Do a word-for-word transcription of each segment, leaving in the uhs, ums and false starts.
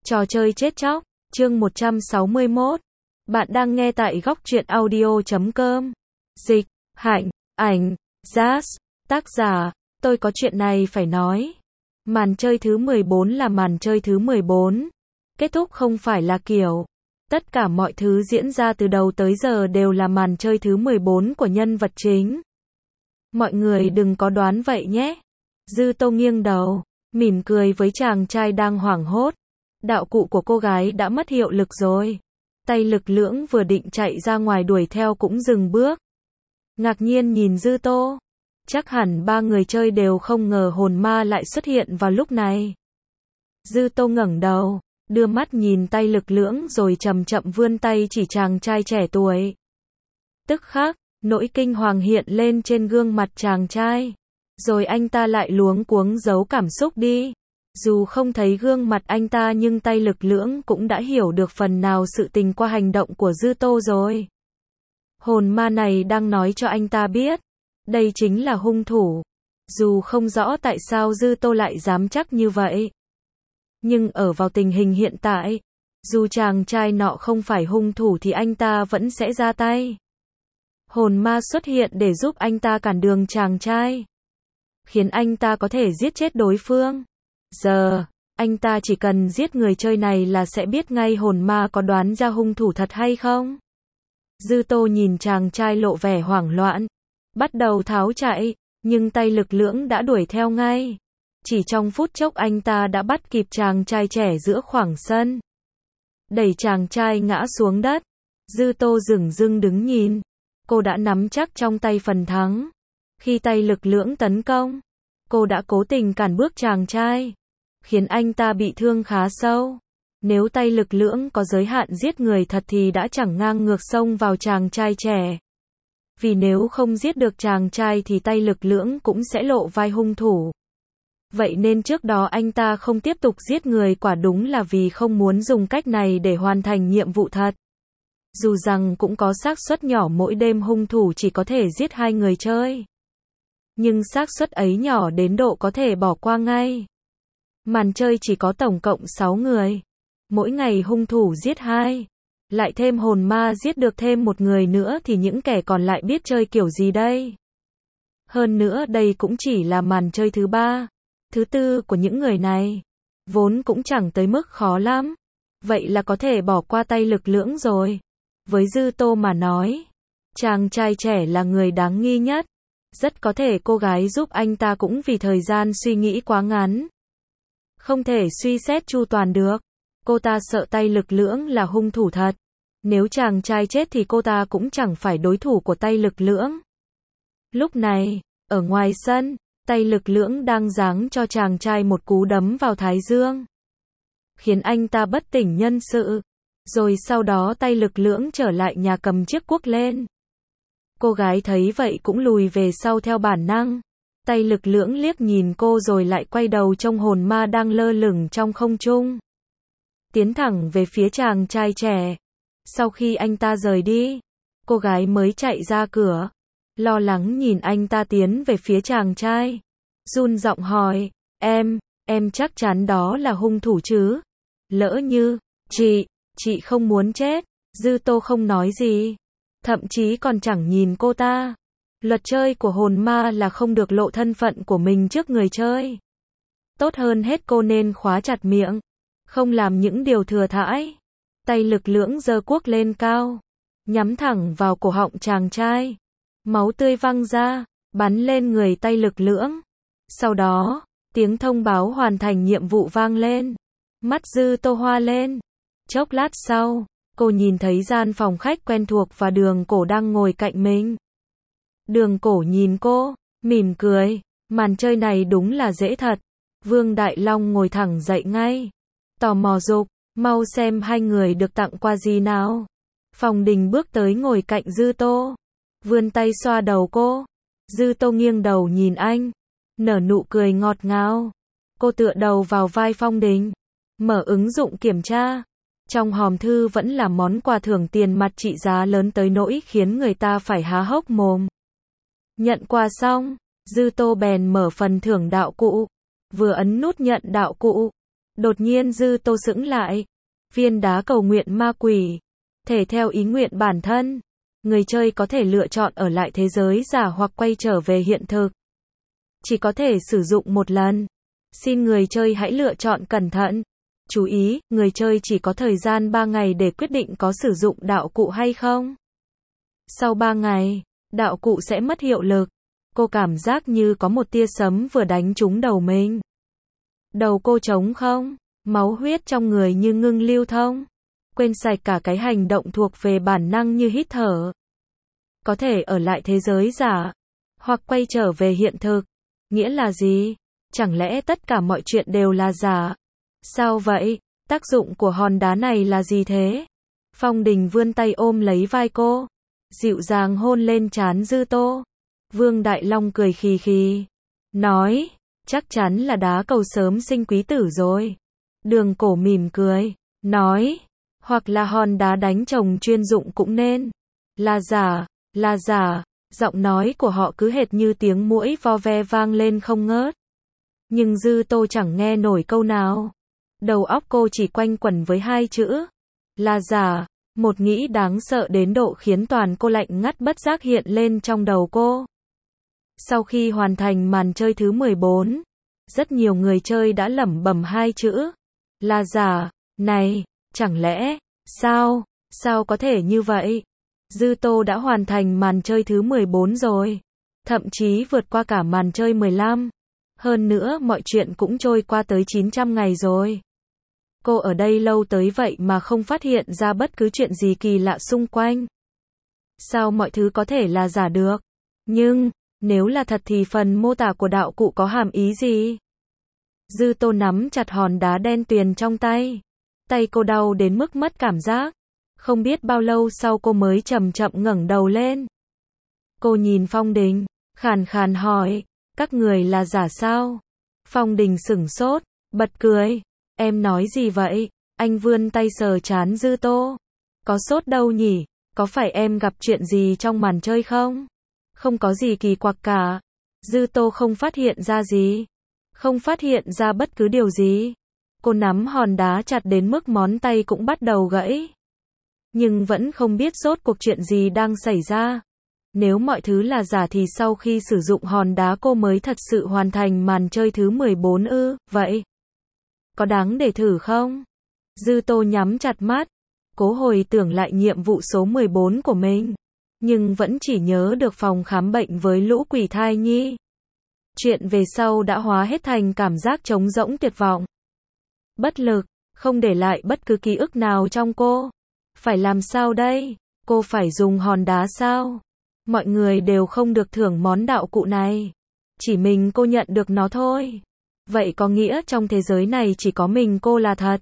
Trò chơi chết chóc, chương một trăm sáu mươi mốt. Bạn đang nghe tại góc truyện audio chấm com. Dịch, Hạnh, ảnh, Jazz, tác giả, tôi có chuyện này phải nói. Màn chơi thứ mười bốn là màn chơi thứ mười bốn. Kết thúc không phải là kiểu. Tất cả mọi thứ diễn ra từ đầu tới giờ đều là màn chơi thứ mười bốn của nhân vật chính. Mọi người đừng có đoán vậy nhé. Dư Tô nghiêng đầu, mỉm cười với chàng trai đang hoảng hốt. Đạo cụ của cô gái đã mất hiệu lực rồi. Tay lực lưỡng vừa định chạy ra ngoài đuổi theo cũng dừng bước. Ngạc nhiên nhìn Dư Tô. Chắc hẳn ba người chơi đều không ngờ hồn ma lại xuất hiện vào lúc này. Dư Tô ngẩng đầu, đưa mắt nhìn tay lực lưỡng rồi chậm chậm vươn tay chỉ chàng trai trẻ tuổi. Tức khắc, nỗi kinh hoàng hiện lên trên gương mặt chàng trai. Rồi anh ta lại luống cuống giấu cảm xúc đi. Dù không thấy gương mặt anh ta nhưng tay lực lưỡng cũng đã hiểu được phần nào sự tình qua hành động của Dư Tô rồi. Hồn ma này đang nói cho anh ta biết, đây chính là hung thủ. Dù không rõ tại sao Dư Tô lại dám chắc như vậy. Nhưng ở vào tình hình hiện tại, dù chàng trai nọ không phải hung thủ thì anh ta vẫn sẽ ra tay. Hồn ma xuất hiện để giúp anh ta cản đường chàng trai, khiến anh ta có thể giết chết đối phương. Giờ, anh ta chỉ cần giết người chơi này là sẽ biết ngay hồn ma có đoán ra hung thủ thật hay không. Dư Tô nhìn chàng trai lộ vẻ hoảng loạn, bắt đầu tháo chạy, nhưng tay lực lưỡng đã đuổi theo ngay. Chỉ trong phút chốc anh ta đã bắt kịp chàng trai trẻ giữa khoảng sân. Đẩy chàng trai ngã xuống đất. Dư Tô dửng dưng đứng nhìn. Cô đã nắm chắc trong tay phần thắng. Khi tay lực lưỡng tấn công, cô đã cố tình cản bước chàng trai, khiến anh ta bị thương khá sâu. Nếu tay lực lưỡng có giới hạn giết người thật thì đã chẳng ngang ngược xông vào chàng trai trẻ. Vì nếu không giết được chàng trai thì tay lực lưỡng cũng sẽ lộ vai hung thủ. Vậy nên trước đó anh ta không tiếp tục giết người quả đúng là vì không muốn dùng cách này để hoàn thành nhiệm vụ thật. Dù rằng cũng có xác suất nhỏ mỗi đêm hung thủ chỉ có thể giết hai người chơi. Nhưng xác suất ấy nhỏ đến độ có thể bỏ qua ngay. Màn chơi chỉ có tổng cộng sáu người. Mỗi ngày hung thủ giết hai. Lại thêm hồn ma giết được thêm một người nữa thì những kẻ còn lại biết chơi kiểu gì đây? Hơn nữa đây cũng chỉ là màn chơi thứ ba, thứ tư của những người này. Vốn cũng chẳng tới mức khó lắm. Vậy là có thể bỏ qua tay lực lưỡng rồi. Với Dư Tô mà nói, chàng trai trẻ là người đáng nghi nhất. Rất có thể cô gái giúp anh ta cũng vì thời gian suy nghĩ quá ngắn. Không thể suy xét chu toàn được. Cô ta sợ tay lực lưỡng là hung thủ thật. Nếu chàng trai chết thì cô ta cũng chẳng phải đối thủ của tay lực lưỡng. Lúc này, ở ngoài sân, tay lực lưỡng đang giáng cho chàng trai một cú đấm vào thái dương, khiến anh ta bất tỉnh nhân sự. Rồi sau đó tay lực lưỡng trở lại nhà cầm chiếc cuốc lên. Cô gái thấy vậy cũng lùi về sau theo bản năng. Tay lực lưỡng liếc nhìn cô rồi lại quay đầu trông hồn ma đang lơ lửng trong không trung, tiến thẳng về phía chàng trai trẻ. Sau khi anh ta rời đi, cô gái mới chạy ra cửa, lo lắng nhìn anh ta tiến về phía chàng trai, run giọng hỏi, em, em chắc chắn đó là hung thủ chứ? Lỡ như, chị, chị không muốn chết. Dư Tô không nói gì, thậm chí còn chẳng nhìn cô ta. Luật chơi của hồn ma là không được lộ thân phận của mình trước người chơi. Tốt hơn hết cô nên khóa chặt miệng, không làm những điều thừa thãi. Tay lực lưỡng giơ cuốc lên cao, nhắm thẳng vào cổ họng chàng trai. Máu tươi văng ra, bắn lên người tay lực lưỡng. Sau đó, tiếng thông báo hoàn thành nhiệm vụ vang lên. Mắt Dư Tô hoa lên. Chốc lát sau, cô nhìn thấy gian phòng khách quen thuộc và Đường Cổ đang ngồi cạnh mình. Đường Cổ nhìn cô, mỉm cười. Màn chơi này đúng là dễ thật. Vương Đại Long ngồi thẳng dậy ngay, tò mò dục, mau xem hai người được tặng quà gì nào. Phong Đình bước tới ngồi cạnh Dư Tô, vươn tay xoa đầu cô. Dư Tô nghiêng đầu nhìn anh, nở nụ cười ngọt ngào. Cô tựa đầu vào vai Phong Đình, mở ứng dụng kiểm tra. Trong hòm thư vẫn là món quà thưởng tiền mặt trị giá lớn tới nỗi khiến người ta phải há hốc mồm. Nhận quà xong, Dư Tô bèn mở phần thưởng đạo cụ, vừa ấn nút nhận đạo cụ, Đột nhiên Dư Tô sững lại. Viên đá cầu nguyện ma quỷ. Thể theo ý nguyện bản thân. Người chơi có thể lựa chọn ở lại thế giới giả hoặc quay trở về hiện thực. Chỉ có thể sử dụng một lần. Xin người chơi hãy lựa chọn cẩn thận. Chú ý, người chơi chỉ có thời gian ba ngày để quyết định có sử dụng đạo cụ hay không. Sau ba ngày, đạo cụ sẽ mất hiệu lực. Cô cảm giác như có một tia sấm vừa đánh trúng đầu mình. Đầu cô trống không, máu huyết trong người như ngưng lưu thông. Quên sạch cả cái hành động thuộc về bản năng như hít thở. Có thể ở lại thế giới giả, hoặc quay trở về hiện thực. Nghĩa là gì? Chẳng lẽ tất cả mọi chuyện đều là giả? Sao vậy? Tác dụng của hòn đá này là gì thế? Phong Đình vươn tay ôm lấy vai cô, dịu dàng hôn lên trán Dư Tô. Vương Đại Long cười khì khì, nói, chắc chắn là đá cầu sớm sinh quý tử rồi. Đường Cổ mỉm cười, nói, hoặc là hòn đá đánh chồng chuyên dụng cũng nên. Là giả, là giả, giọng nói của họ cứ hệt như tiếng muỗi vo ve vang lên không ngớt. Nhưng Dư Tô chẳng nghe nổi câu nào. Đầu óc cô chỉ quanh quẩn với hai chữ. Là giả, một nghĩ đáng sợ đến độ khiến toàn cô lạnh ngắt bất giác hiện lên trong đầu cô. Sau khi hoàn thành màn chơi thứ mười bốn, rất nhiều người chơi đã lẩm bẩm hai chữ. Là giả, này, chẳng lẽ, sao, sao có thể như vậy? Dư Tô đã hoàn thành màn chơi thứ mười bốn rồi. Thậm chí vượt qua cả màn chơi mười lăm. Hơn nữa mọi chuyện cũng trôi qua tới chín trăm ngày rồi. Cô ở đây lâu tới vậy mà không phát hiện ra bất cứ chuyện gì kỳ lạ xung quanh. Sao mọi thứ có thể là giả được? Nhưng, nếu là thật thì phần mô tả của đạo cụ có hàm ý gì? Dư Tô nắm chặt hòn đá đen tuyền trong tay. Tay cô đau đến mức mất cảm giác. Không biết bao lâu sau cô mới chậm chậm ngẩng đầu lên. Cô nhìn Phong Đình, khàn khàn hỏi, các người là giả sao? Phong Đình sửng sốt, bật cười. Em nói gì vậy? Anh vươn tay sờ trán Dư Tô. Có sốt đâu nhỉ? Có phải em gặp chuyện gì trong màn chơi không? Không có gì kỳ quặc cả. Dư Tô không phát hiện ra gì. Không phát hiện ra bất cứ điều gì. Cô nắm hòn đá chặt đến mức ngón tay cũng bắt đầu gãy. Nhưng vẫn không biết rốt cuộc chuyện gì đang xảy ra. Nếu mọi thứ là giả thì sau khi sử dụng hòn đá cô mới thật sự hoàn thành màn chơi thứ mười bốn ư, vậy? Có đáng để thử không? Dư Tô nhắm chặt mắt, cố hồi tưởng lại nhiệm vụ số mười bốn của mình. Nhưng vẫn chỉ nhớ được phòng khám bệnh với lũ quỷ thai nhi. Chuyện về sau đã hóa hết thành cảm giác trống rỗng tuyệt vọng. Bất lực, không để lại bất cứ ký ức nào trong cô. Phải làm sao đây? Cô phải dùng hòn đá sao? Mọi người đều không được thưởng món đạo cụ này. Chỉ mình cô nhận được nó thôi. Vậy có nghĩa trong thế giới này chỉ có mình cô là thật.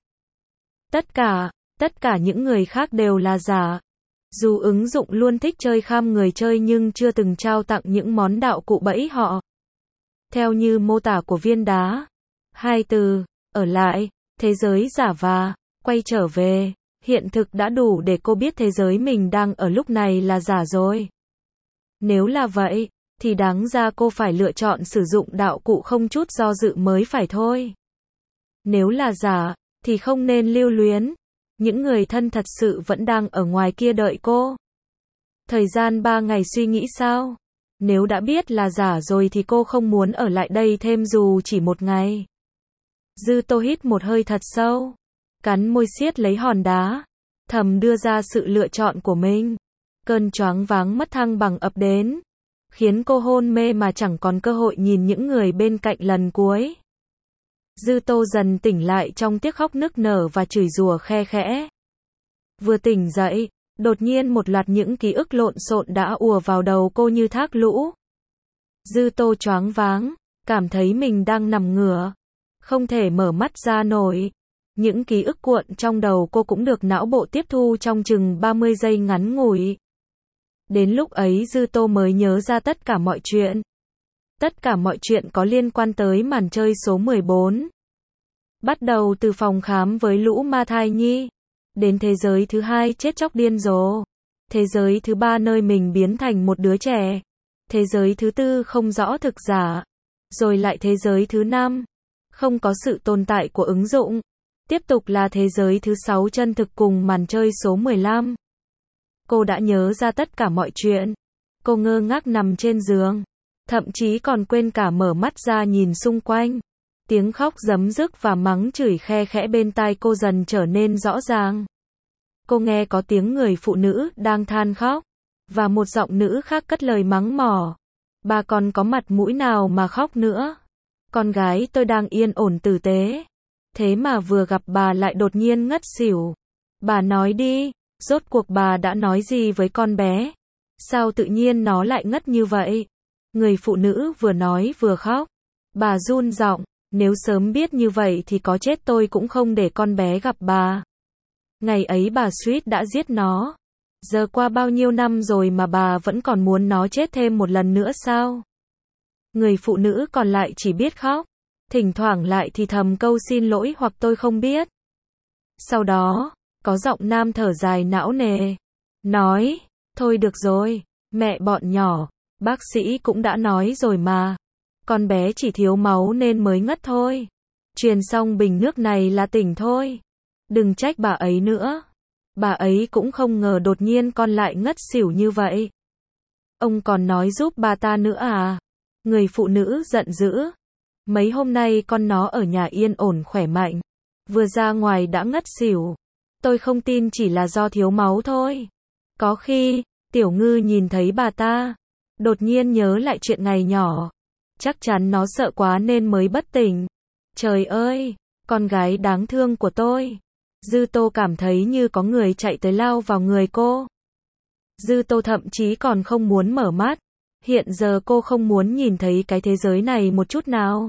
Tất cả, tất cả những người khác đều là giả. Dù ứng dụng luôn thích chơi kham người chơi nhưng chưa từng trao tặng những món đạo cụ bẫy họ. Theo như mô tả của viên đá. Hai từ, ở lại, thế giới giả và, quay trở về, hiện thực đã đủ để cô biết thế giới mình đang ở lúc này là giả rồi. Nếu là vậy, thì đáng ra cô phải lựa chọn sử dụng đạo cụ không chút do dự mới phải thôi. Nếu là giả, thì không nên lưu luyến. Những người thân thật sự vẫn đang ở ngoài kia đợi cô. Thời gian ba ngày suy nghĩ sao? Nếu đã biết là giả rồi thì cô không muốn ở lại đây thêm dù chỉ một ngày. Dư Tô hít một hơi thật sâu, cắn môi siết lấy hòn đá, thầm đưa ra sự lựa chọn của mình. Cơn choáng váng mất thăng bằng ập đến, khiến cô hôn mê mà chẳng còn cơ hội nhìn những người bên cạnh lần cuối. Dư Tô dần tỉnh lại trong tiếng khóc nức nở và chửi rủa khe khẽ. Vừa tỉnh dậy, đột nhiên một loạt những ký ức lộn xộn đã ùa vào đầu cô như thác lũ. Dư Tô choáng váng, cảm thấy mình đang nằm ngửa, không thể mở mắt ra nổi. Những ký ức cuộn trong đầu cô cũng được não bộ tiếp thu trong chừng ba mươi giây ngắn ngủi. Đến lúc ấy Dư Tô mới nhớ ra tất cả mọi chuyện. Tất cả mọi chuyện có liên quan tới màn chơi số mười bốn. Bắt đầu từ phòng khám với lũ ma thai nhi, đến thế giới thứ hai chết chóc điên rồ, thế giới thứ ba nơi mình biến thành một đứa trẻ, thế giới thứ tư không rõ thực giả, rồi lại thế giới thứ năm, Không có sự tồn tại của ứng dụng. Tiếp tục là thế giới thứ sáu chân thực cùng màn chơi số mười lăm. Cô đã nhớ ra tất cả mọi chuyện. Cô ngơ ngác nằm trên giường. Thậm chí còn quên cả mở mắt ra nhìn xung quanh. Tiếng khóc giấm dứt và mắng chửi khe khẽ bên tai cô dần trở nên rõ ràng. Cô nghe có tiếng người phụ nữ đang than khóc. Và một giọng nữ khác cất lời mắng mỏ. Bà còn có mặt mũi nào mà khóc nữa. Con gái tôi đang yên ổn tử tế. Thế mà vừa gặp bà lại đột nhiên ngất xỉu. Bà nói đi, rốt cuộc bà đã nói gì với con bé? Sao tự nhiên nó lại ngất như vậy? Người phụ nữ vừa nói vừa khóc. Bà run giọng, nếu sớm biết như vậy thì có chết tôi cũng không để con bé gặp bà. Ngày ấy bà suýt đã giết nó. Giờ qua bao nhiêu năm rồi mà bà vẫn còn muốn nó chết thêm một lần nữa sao? Người phụ nữ còn lại chỉ biết khóc. Thỉnh thoảng lại thì thầm câu xin lỗi hoặc tôi không biết. Sau đó, có giọng nam thở dài não nề. Nói, thôi được rồi, mẹ bọn nhỏ, bác sĩ cũng đã nói rồi mà. Con bé chỉ thiếu máu nên mới ngất thôi. Truyền xong bình nước này là tỉnh thôi. Đừng trách bà ấy nữa. Bà ấy cũng không ngờ đột nhiên con lại ngất xỉu như vậy. Ông còn nói giúp bà ta nữa à? Người phụ nữ giận dữ. Mấy hôm nay con nó ở nhà yên ổn khỏe mạnh. Vừa ra ngoài đã ngất xỉu. Tôi không tin chỉ là do thiếu máu thôi. Có khi, Tiểu Ngư nhìn thấy bà ta. Đột nhiên nhớ lại chuyện ngày nhỏ. Chắc chắn nó sợ quá nên mới bất tỉnh. Trời ơi, con gái đáng thương của tôi. Dư Tô cảm thấy như có người chạy tới lao vào người cô. Dư Tô thậm chí còn không muốn mở mắt. Hiện giờ cô không muốn nhìn thấy cái thế giới này một chút nào.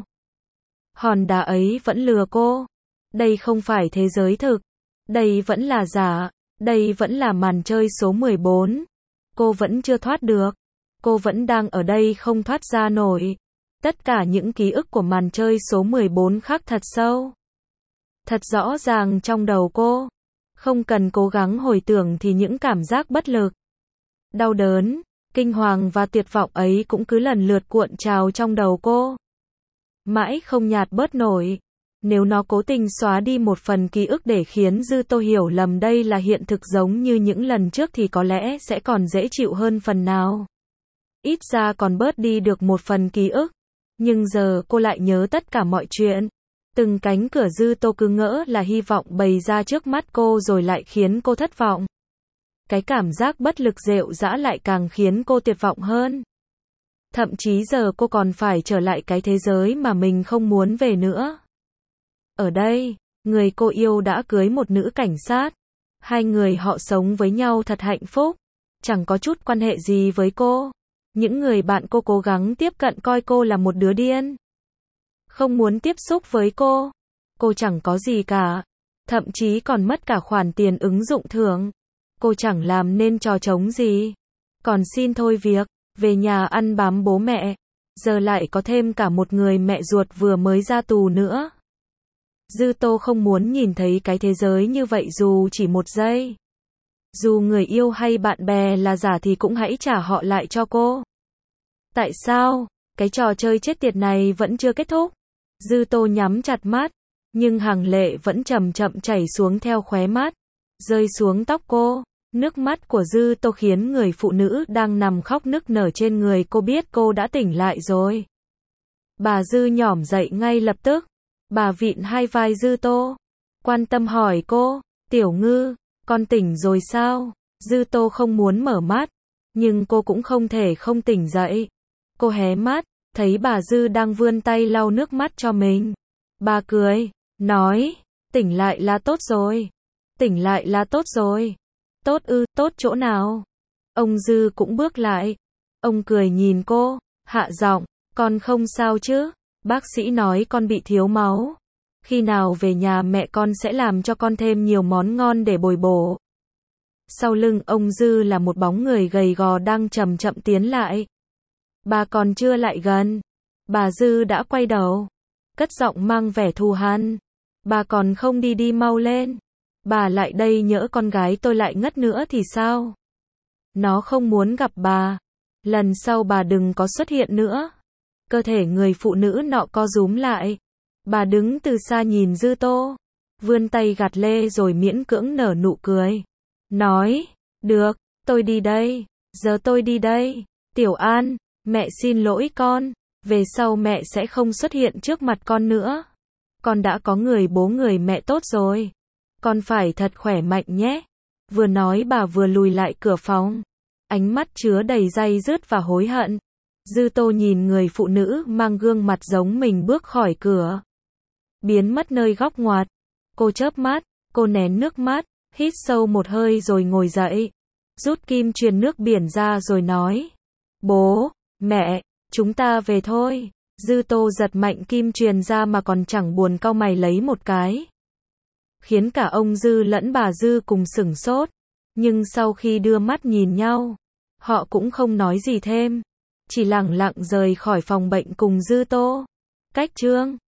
Hòn đá ấy vẫn lừa cô. Đây không phải thế giới thực. Đây vẫn là giả. Đây vẫn là màn chơi số mười bốn. Cô vẫn chưa thoát được. Cô vẫn đang ở đây không thoát ra nổi. Tất cả những ký ức của màn chơi số mười bốn khắc thật sâu. Thật rõ ràng trong đầu cô. Không cần cố gắng hồi tưởng thì những cảm giác bất lực, đau đớn, kinh hoàng và tuyệt vọng ấy cũng cứ lần lượt cuộn trào trong đầu cô. Mãi không nhạt bớt nổi. Nếu nó cố tình xóa đi một phần ký ức để khiến Dư Tô hiểu lầm đây là hiện thực giống như những lần trước thì có lẽ sẽ còn dễ chịu hơn phần nào. Ít ra còn bớt đi được một phần ký ức. Nhưng giờ cô lại nhớ tất cả mọi chuyện. Từng cánh cửa Dư Tô cứ ngỡ là hy vọng bày ra trước mắt cô rồi lại khiến cô thất vọng. Cái cảm giác bất lực rệu rã lại càng khiến cô tuyệt vọng hơn. Thậm chí giờ cô còn phải trở lại cái thế giới mà mình không muốn về nữa. Ở đây, người cô yêu đã cưới một nữ cảnh sát. Hai người họ sống với nhau thật hạnh phúc. Chẳng có chút quan hệ gì với cô. Những người bạn cô cố gắng tiếp cận coi cô là một đứa điên. Không muốn tiếp xúc với cô. Cô chẳng có gì cả. Thậm chí còn mất cả khoản tiền ứng dụng thưởng. Cô chẳng làm nên trò trống gì. Còn xin thôi việc, về nhà ăn bám bố mẹ. Giờ lại có thêm cả một người mẹ ruột vừa mới ra tù nữa. Dư Tô không muốn nhìn thấy cái thế giới như vậy dù chỉ một giây. Dù người yêu hay bạn bè là giả thì cũng hãy trả họ lại cho cô. Tại sao, cái trò chơi chết tiệt này vẫn chưa kết thúc? Dư Tô nhắm chặt mắt, nhưng hàng lệ vẫn chậm chậm chảy xuống theo khóe mắt, rơi xuống tóc cô. Nước mắt của Dư Tô khiến người phụ nữ đang nằm khóc nức nở trên người cô biết cô đã tỉnh lại rồi. Bà Dư nhỏm dậy ngay lập tức. Bà vịn hai vai Dư Tô, quan tâm hỏi cô, Tiểu Ngư, con tỉnh rồi sao? Dư Tô không muốn mở mắt, nhưng cô cũng không thể không tỉnh dậy. Cô hé mắt, thấy bà Dư đang vươn tay lau nước mắt cho mình. Bà cười, nói, tỉnh lại là tốt rồi. Tỉnh lại là tốt rồi. Tốt ư, tốt chỗ nào? Ông Dư cũng bước lại. Ông cười nhìn cô, hạ giọng, con không sao chứ? Bác sĩ nói con bị thiếu máu. Khi nào về nhà mẹ con sẽ làm cho con thêm nhiều món ngon để bồi bổ. Sau lưng ông Dư là một bóng người gầy gò đang chậm chậm tiến lại. Bà còn chưa lại gần. Bà Dư đã quay đầu. Cất giọng mang vẻ thù hằn. Bà còn không đi đi mau lên. Bà lại đây nhỡ con gái tôi lại ngất nữa thì sao? Nó không muốn gặp bà. Lần sau bà đừng có xuất hiện nữa. Cơ thể người phụ nữ nọ co rúm lại. Bà đứng từ xa nhìn Dư Tô, vươn tay gạt lê rồi miễn cưỡng nở nụ cười. Nói, được, tôi đi đây, giờ tôi đi đây. Tiểu An, mẹ xin lỗi con, về sau mẹ sẽ không xuất hiện trước mặt con nữa. Con đã có người bố người mẹ tốt rồi. Con phải thật khỏe mạnh nhé. Vừa nói bà vừa lùi lại cửa phòng, ánh mắt chứa đầy day dứt và hối hận. Dư Tô nhìn người phụ nữ mang gương mặt giống mình bước khỏi cửa, biến mất nơi góc ngoặt. Cô chớp mắt, cô nén nước mắt, hít sâu một hơi rồi ngồi dậy, rút kim truyền nước biển ra rồi nói, bố, mẹ, chúng ta về thôi. Dư Tô giật mạnh kim truyền ra mà còn chẳng buồn cau mày lấy một cái, khiến cả ông Dư lẫn bà Dư cùng sửng sốt. Nhưng sau khi đưa mắt nhìn nhau, họ cũng không nói gì thêm, chỉ lặng lặng rời khỏi phòng bệnh cùng Dư Tô. Cách chương